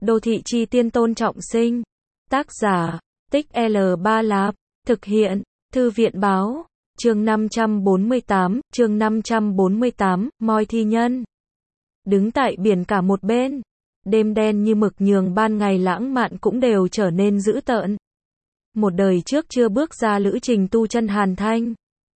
Đô thị chi tiên Tôn Trọng Sinh. Tác giả, Tích L3 Lạp. Thực hiện, Thư viện báo. Chương 548, moi thi nhân. Đứng tại biển cả một bên. Đêm đen như mực nhường ban ngày lãng mạn cũng đều trở nên dữ tợn. Một đời trước chưa bước ra lữ trình tu chân Hàn Thanh.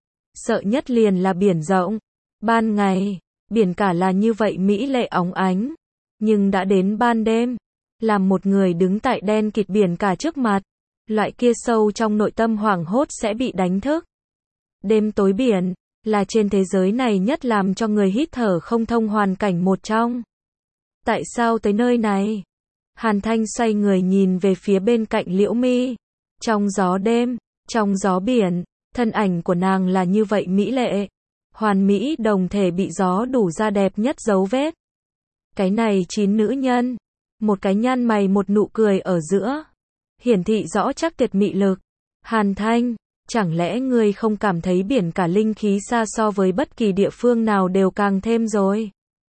Sợ nhất liền là biển rộng. Ban ngày, biển cả là như vậy mỹ lệ óng ánh. Nhưng đã đến ban đêm, làm một người đứng tại đen kịt biển cả trước mặt, loại kia sâu trong nội tâm hoảng hốt sẽ bị đánh thức. Đêm tối biển, là trên thế giới này nhất làm cho người hít thở không thông hoàn cảnh một trong. Tại sao tới nơi này? Hàn Thanh xoay người nhìn về phía bên cạnh Liễu Mi. Trong gió đêm, trong gió biển, thân ảnh của nàng là như vậy mỹ lệ. Hoàn mỹ đồng thể bị gió đủ ra đẹp nhất dấu vết. Cái này 9 nữ nhân. Một cái nhăn mày một nụ cười ở giữa. Hiển thị rõ chắc tuyệt mị lực. Hàn Thanh, chẳng lẽ ngươi không cảm thấy biển cả linh khí xa so với bất kỳ địa phương nào đều càng thêm rồi?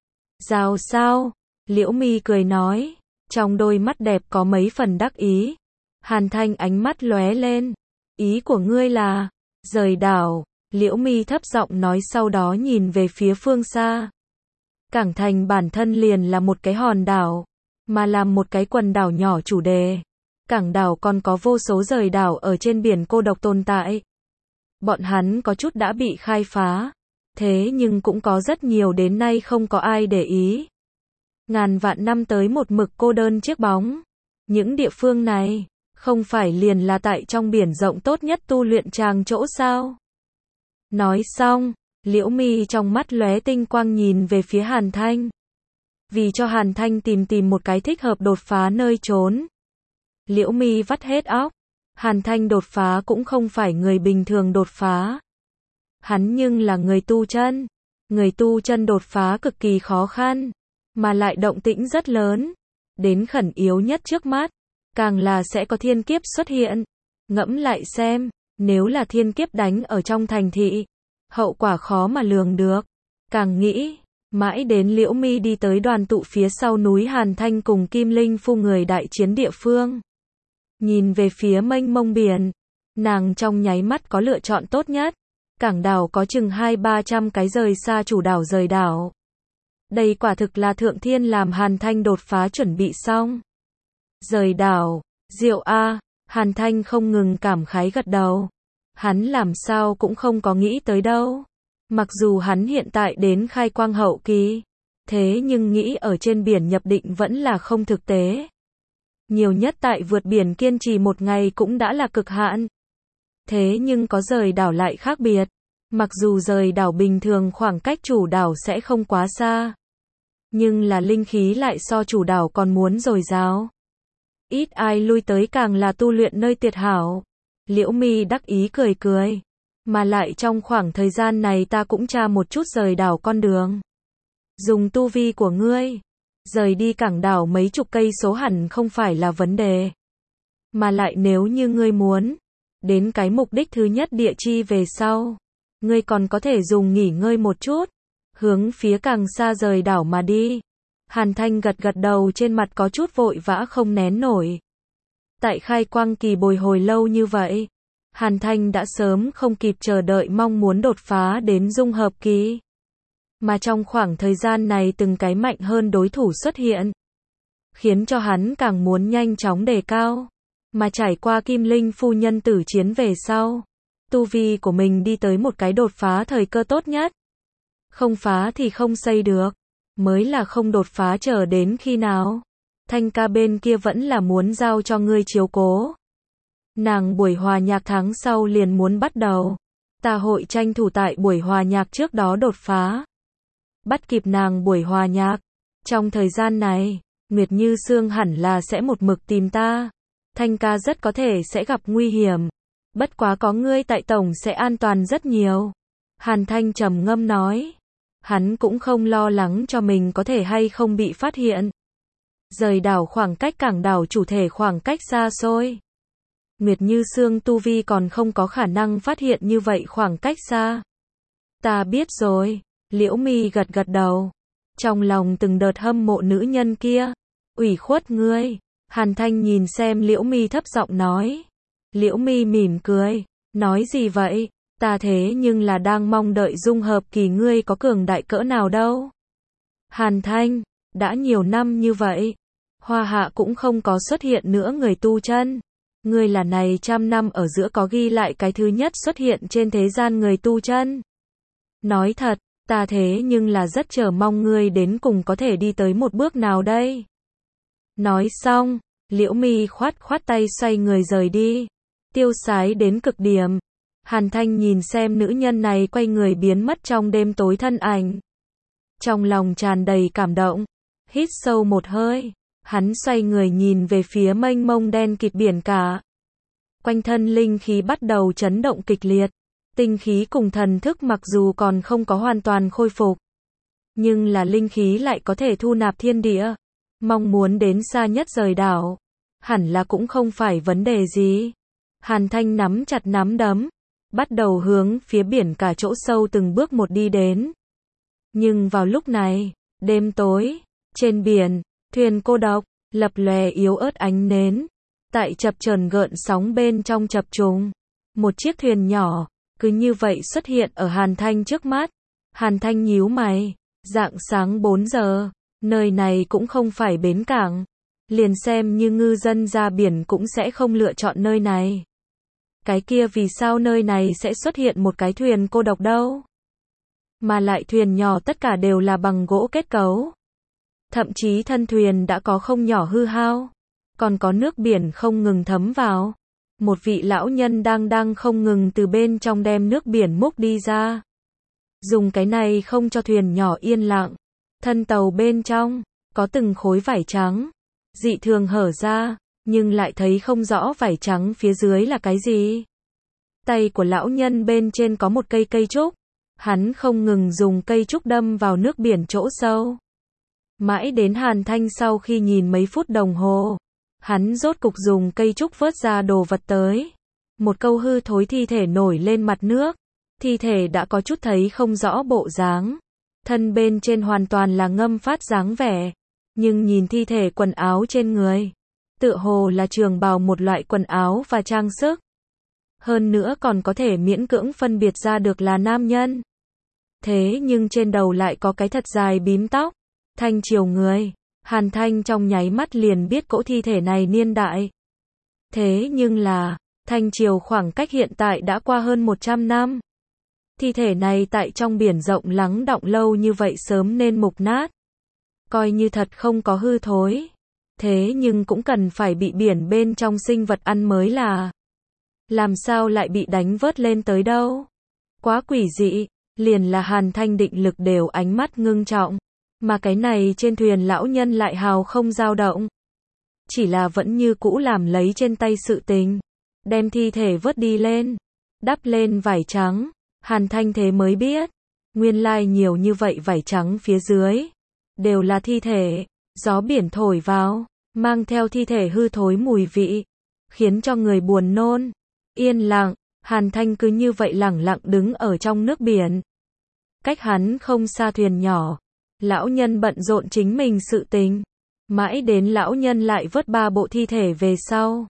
Rào sao? Liễu Mi cười nói. Trong đôi mắt đẹp có mấy phần đắc ý. Hàn Thanh ánh mắt lóe lên. Ý của ngươi là rời đảo. Liễu Mi thấp giọng nói, sau đó nhìn về phía phương xa. Cảng Thành bản thân liền là một cái hòn đảo, mà làm một cái quần đảo nhỏ chủ đề. Cảng đảo còn có vô số rời đảo ở trên biển cô độc tồn tại. Bọn hắn có chút đã bị khai phá, thế nhưng cũng có rất nhiều đến nay không có ai để ý. Ngàn vạn năm tới một mực cô đơn chiếc bóng. Những địa phương này, không phải liền là tại trong biển rộng tốt nhất tu luyện tràng chỗ sao? Nói xong, Liễu Mi trong mắt lóe tinh quang nhìn về phía Hàn Thanh. Vì cho Hàn Thanh tìm một cái thích hợp đột phá nơi trốn. Liễu Mi vắt hết óc. Hàn Thanh đột phá cũng không phải người bình thường đột phá. Hắn nhưng là người tu chân. Người tu chân đột phá cực kỳ khó khăn, mà lại động tĩnh rất lớn. Đến khẩn yếu nhất trước mắt, càng là sẽ có thiên kiếp xuất hiện. Ngẫm lại xem, nếu là thiên kiếp đánh ở trong thành thị, hậu quả khó mà lường được. Càng nghĩ, mãi đến Liễu Mi đi tới đoàn tụ phía sau núi Hàn Thanh cùng Kim Linh Phu người đại chiến địa phương. Nhìn về phía mênh mông biển, nàng trong nháy mắt có lựa chọn tốt nhất. Cảng đảo có chừng 200-300 cái rời xa chủ đảo rời đảo. Đây quả thực là thượng thiên làm Hàn Thanh đột phá chuẩn bị xong. Rời đảo, diệu a. Hàn Thanh không ngừng cảm khái gật đầu. Hắn làm sao cũng không có nghĩ tới đâu. Mặc dù hắn hiện tại đến khai quang hậu kỳ, thế nhưng nghĩ ở trên biển nhập định vẫn là không thực tế. Nhiều nhất tại vượt biển kiên trì một ngày cũng đã là cực hạn. Thế nhưng có rời đảo lại khác biệt. Mặc dù rời đảo bình thường khoảng cách chủ đảo sẽ không quá xa, nhưng là linh khí lại so chủ đảo còn muốn dồi dào. Ít ai lui tới càng là tu luyện nơi tuyệt hảo. Liễu Mi đắc ý cười cười. Mà lại trong khoảng thời gian này ta cũng tra một chút rời đảo con đường. Dùng tu vi của ngươi, rời đi cảng đảo mấy chục cây số hẳn không phải là vấn đề. Mà lại nếu như ngươi muốn đến cái mục đích thứ nhất địa chi về sau, ngươi còn có thể dùng nghỉ ngơi một chút, hướng phía càng xa rời đảo mà đi. Hàn Thanh gật gật đầu, trên mặt có chút vội vã không nén nổi. Tại khai quang kỳ bồi hồi lâu như vậy, Hàn Thanh đã sớm không kịp chờ đợi mong muốn đột phá đến dung hợp kỳ. Mà trong khoảng thời gian này từng cái mạnh hơn đối thủ xuất hiện, khiến cho hắn càng muốn nhanh chóng đề cao. Mà trải qua Kim Linh Phu nhân tử chiến về sau, tu vi của mình đi tới một cái đột phá thời cơ tốt nhất. Không phá thì không xây được, mới là không đột phá chờ đến khi nào. Thanh ca bên kia vẫn là muốn giao cho ngươi chiếu cố. Nàng buổi hòa nhạc tháng sau liền muốn bắt đầu. Ta hội tranh thủ tại buổi hòa nhạc trước đó đột phá. Bắt kịp nàng buổi hòa nhạc. Trong thời gian này, Nguyệt Như Sương hẳn là sẽ một mực tìm ta. Thanh ca rất có thể sẽ gặp nguy hiểm. Bất quá có ngươi tại tổng sẽ an toàn rất nhiều. Hàn Thanh trầm ngâm nói. Hắn cũng không lo lắng cho mình có thể hay không bị phát hiện. Rời đảo khoảng cách cảng đảo chủ thể khoảng cách xa xôi. Nguyệt Như Sương tu vi còn không có khả năng phát hiện như vậy khoảng cách xa. Ta biết rồi. Liễu Mi gật gật đầu. Trong lòng từng đợt hâm mộ nữ nhân kia. Ủy khuất ngươi. Hàn Thanh nhìn xem Liễu Mi thấp giọng nói. Liễu Mi mỉm cười, nói gì vậy? Ta thế nhưng là đang mong đợi dung hợp kỳ ngươi có cường đại cỡ nào đâu. Hàn Thanh, đã nhiều năm như vậy, Hoa Hạ cũng không có xuất hiện nữa người tu chân. Ngươi là này trăm năm ở giữa có ghi lại cái thứ nhất xuất hiện trên thế gian người tu chân. Nói thật, ta thế nhưng là rất chờ mong ngươi đến cùng có thể đi tới một bước nào đây. Nói xong, Liễu Mi khoát khoát tay xoay người rời đi, tiêu sái đến cực điểm. Hàn Thanh nhìn xem nữ nhân này quay người biến mất trong đêm tối thân ảnh. Trong lòng tràn đầy cảm động, hít sâu một hơi, hắn xoay người nhìn về phía mênh mông đen kịt biển cả. Quanh thân linh khí bắt đầu chấn động kịch liệt, tinh khí cùng thần thức mặc dù còn không có hoàn toàn khôi phục, nhưng là linh khí lại có thể thu nạp thiên địa, mong muốn đến xa nhất rời đảo, hẳn là cũng không phải vấn đề gì. Hàn Thanh nắm chặt nắm đấm, bắt đầu hướng phía biển cả chỗ sâu từng bước một đi đến. Nhưng vào lúc này, đêm tối, trên biển, thuyền cô độc, lập lòe yếu ớt ánh nến, tại chập chờn gợn sóng bên trong chập trùng. Một chiếc thuyền nhỏ, cứ như vậy xuất hiện ở Hàn Thanh trước mắt. Hàn Thanh nhíu mày, rạng sáng 4 giờ, nơi này cũng không phải bến cảng. Liền xem như ngư dân ra biển cũng sẽ không lựa chọn nơi này. Cái kia vì sao nơi này sẽ xuất hiện một cái thuyền cô độc đâu? Mà lại thuyền nhỏ tất cả đều là bằng gỗ kết cấu. Thậm chí thân thuyền đã có không nhỏ hư hao. Còn có nước biển không ngừng thấm vào. Một vị lão nhân đang không ngừng từ bên trong đem nước biển múc đi ra. Dùng cái này không cho thuyền nhỏ yên lặng. Thân tàu bên trong, có từng khối vải trắng. Dị thường hở ra, nhưng lại thấy không rõ vải trắng phía dưới là cái gì. Tay của lão nhân bên trên có một cây trúc. Hắn không ngừng dùng cây trúc đâm vào nước biển chỗ sâu. Mãi đến Hàn Thanh sau khi nhìn mấy phút đồng hồ, hắn rốt cục dùng cây trúc vớt ra đồ vật tới. Một câu hư thối thi thể nổi lên mặt nước. Thi thể đã có chút thấy không rõ bộ dáng. Thân bên trên hoàn toàn là ngâm phát dáng vẻ. Nhưng nhìn thi thể quần áo trên người, tựa hồ là trường bào một loại quần áo và trang sức. Hơn nữa còn có thể miễn cưỡng phân biệt ra được là nam nhân. Thế nhưng trên đầu lại có cái thật dài bím tóc. Thanh triều người. Hàn Thanh trong nháy mắt liền biết cỗ thi thể này niên đại. Thế nhưng là, Thanh triều khoảng cách hiện tại đã qua hơn 100 năm. Thi thể này tại trong biển rộng lắng đọng lâu như vậy sớm nên mục nát. Coi như thật không có hư thối. Thế nhưng cũng cần phải bị biển bên trong sinh vật ăn mới là. Làm sao lại bị đánh vớt lên tới đâu? Quá quỷ dị, liền là Hàn Thanh định lực đều ánh mắt ngưng trọng. Mà cái này trên thuyền lão nhân lại hào không dao động. Chỉ là vẫn như cũ làm lấy trên tay sự tình. Đem thi thể vớt đi lên. Đắp lên vải trắng. Hàn Thanh thế mới biết. Nguyên lai nhiều như vậy vải trắng phía dưới. Đều là thi thể. Gió biển thổi vào. Mang theo thi thể hư thối mùi vị. Khiến cho người buồn nôn. Yên lặng. Hàn Thanh cứ như vậy lẳng lặng đứng ở trong nước biển. Cách hắn không xa thuyền nhỏ. Lão nhân bận rộn chính mình sự tình. Mãi đến lão nhân lại vớt 3 bộ thi thể về sau.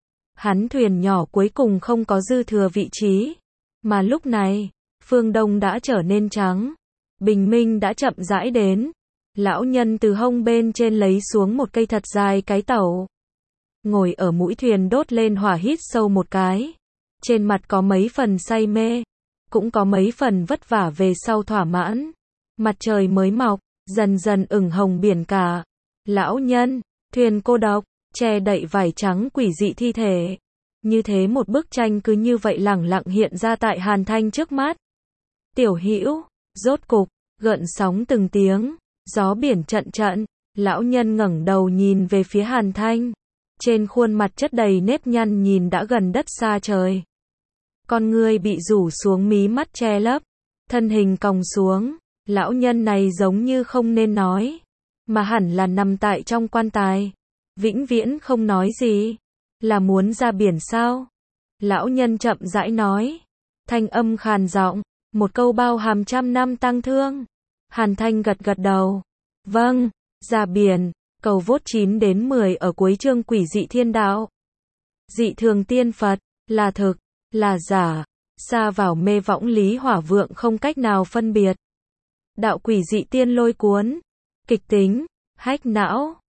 Hắn thuyền nhỏ cuối cùng không có dư thừa vị trí. Mà lúc này, phương đông đã trở nên trắng. Bình minh đã chậm rãi đến. Lão nhân từ hông bên trên lấy xuống một cây thật dài cái tẩu. Ngồi ở mũi thuyền đốt lên hỏa hít sâu một cái. Trên mặt có mấy phần say mê. Cũng có mấy phần vất vả về sau thỏa mãn. Mặt trời mới mọc, dần dần ửng hồng biển cả. Lão nhân, thuyền cô độc, che đậy vải trắng quỷ dị thi thể. Như thế một bức tranh cứ như vậy lẳng lặng hiện ra tại Hàn Thanh trước mắt. Tiểu Hữu, rốt cục, gợn sóng từng tiếng, gió biển trận trận, lão nhân ngẩng đầu nhìn về phía Hàn Thanh. Trên khuôn mặt chất đầy nếp nhăn nhìn đã gần đất xa trời. Con ngươi bị rủ xuống mí mắt che lấp, thân hình còng xuống. Lão nhân này giống như không nên nói, mà hẳn là nằm tại trong quan tài. Vĩnh viễn không nói gì. Là muốn ra biển sao? Lão nhân chậm rãi nói. Thanh âm khàn giọng, một câu bao hàm trăm năm tang thương. Hàn Thanh gật gật đầu. Vâng, ra biển, Cầu vote 9 đến 10 ở cuối chương Quỷ dị thiên đạo. Dị thường tiên Phật, là thực, là giả, sa vào mê võng lý hỏa vượng không cách nào phân biệt. Đạo quỷ dị tiên lôi cuốn, kịch tính, hách não.